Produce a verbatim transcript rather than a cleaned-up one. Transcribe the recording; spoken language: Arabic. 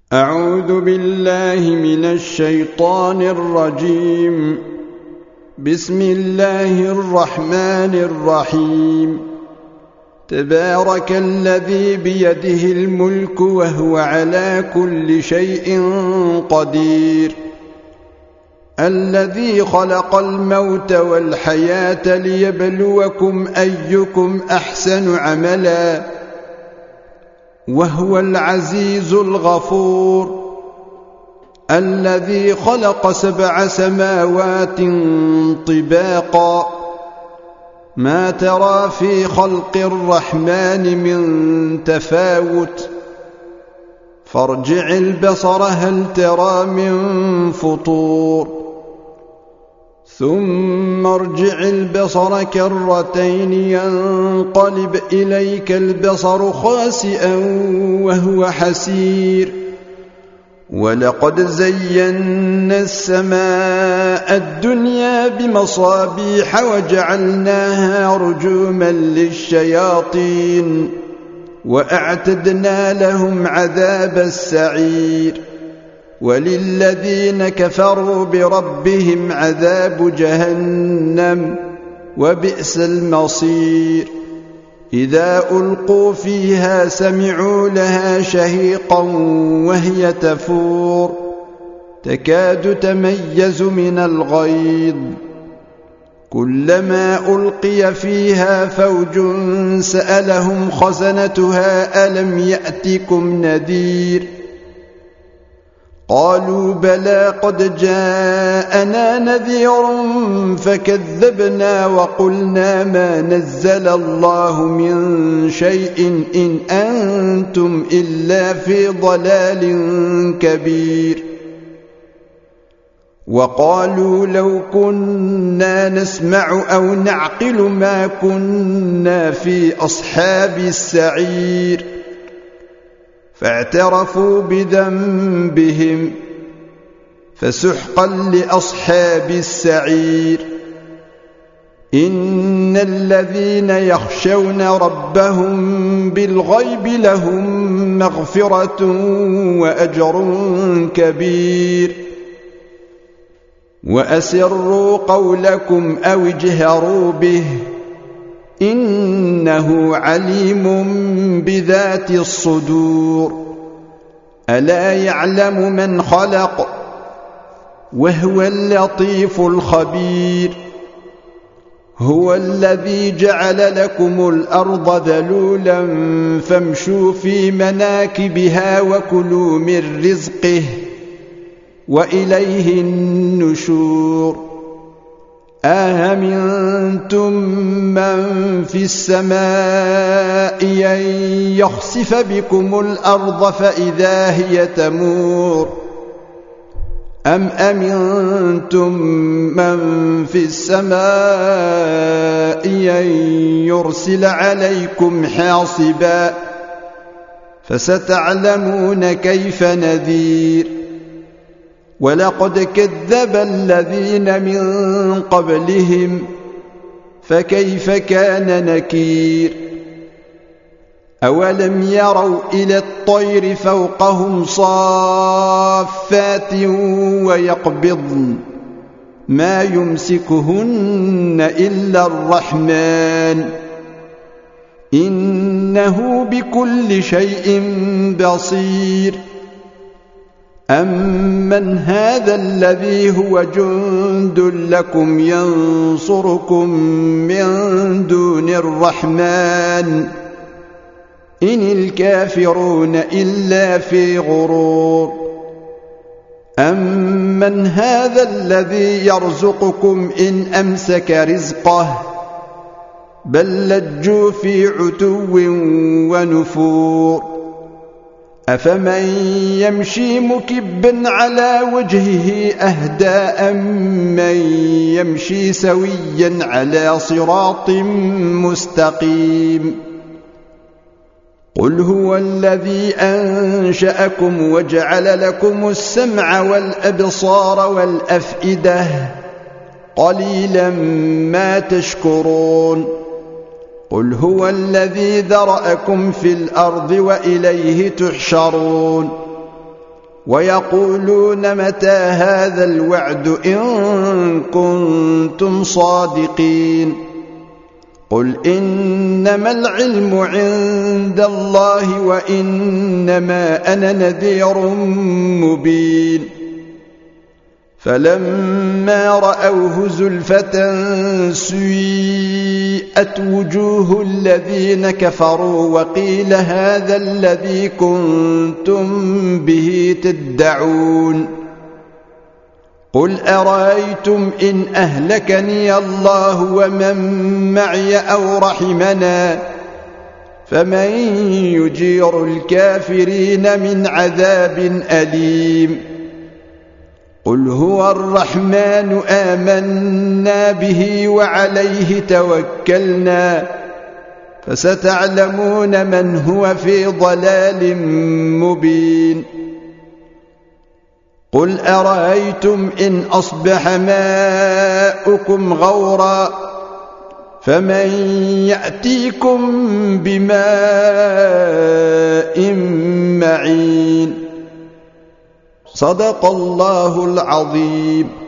أعوذ بالله من الشيطان الرجيم. بسم الله الرحمن الرحيم. تبارك الذي بيده الملك وهو على كل شيء قدير، الذي خلق الموت والحياة ليبلوكم أيكم أحسن عملا، وهو العزيز الغفور، الذي خلق سبع سماوات طباقا، ما ترى في خلق الرحمن من تفاوت، فارجع البصر هل ترى من فطور، ثم ارجع البصر كرتين ينقلب إليك البصر خاسئا وهو حسير، ولقد زينا السماء الدنيا بمصابيح وجعلناها رجوما للشياطين، وأعتدنا لهم عذاب السعير، وللذين كفروا بربهم عذاب جهنم وبئس المصير. إذا ألقوا فيها سمعوا لها شهيقا وهي تفور، تكاد تميز من الغيظ، كلما ألقي فيها فوج سألهم خزنتها ألم يأتكم نذير، قالوا بلى قد جاءنا نذير فكذبنا وقلنا ما نزل الله من شيء إن أنتم إلا في ضلال كبير. وقالوا لو كنا نسمع أو نعقل ما كنا في أصحاب السعير، فاعترفوا بذنبهم فسحقا لأصحاب السعير. إن الذين يخشون ربهم بالغيب لهم مغفرة وأجر كبير. وأسروا قولكم أو اجهروا به إنه عليم بذات الصدور. ألا يعلم من خلق وهو اللطيف الخبير. هو الذي جعل لكم الأرض ذلولا فامشوا في مناكبها وكلوا من رزقه وإليه النشور. أأمنتم من في السماء أن يخسف بكم الأرض فإذا هي تمور، أم أمنتم من في السماء أن يرسل عليكم حاصبا، فستعلمون كيف نذير. ولقد كذب الذين من قبلهم فكيف كان نكير. أولم يروا إلى الطير فوقهم صافات ويقبضن ما يمسكهن إلا الرحمن إنه بكل شيء بصير. أمن هذا الذي هو جند لكم ينصركم من دون الرحمن إن الكافرون إلا في غرور. أمن هذا الذي يرزقكم إن أمسك رزقه بل لجوا في عتو ونفور. أفمن يمشي مكبا على وجهه أهدى أمن يمشي سويا على صراط مستقيم. قل هو الذي أنشأكم وجعل لكم السمع والأبصار والأفئدة قليلا ما تشكرون. قل هو الذي ذرأكم في الأرض وإليه تحشرون ويقولون متى هذا الوعد إن كنتم صادقين قل إنما العلم عند الله وإنما أنا نذير مبين فلما رأوه زلفة سيئت وجوه الذين كفروا وقيل هذا الذي كنتم به تدعون قل أرأيتم إن أهلكني الله ومن معي أو رحمنا فمن يجير الكافرين من عذاب أليم قل هو الرحمن آمنا به وعليه توكلنا فستعلمون من هو في ضلال مبين قل أرأيتم إن أصبح ماؤكم غورا فمن يأتيكم بماء معين صدق الله العظيم.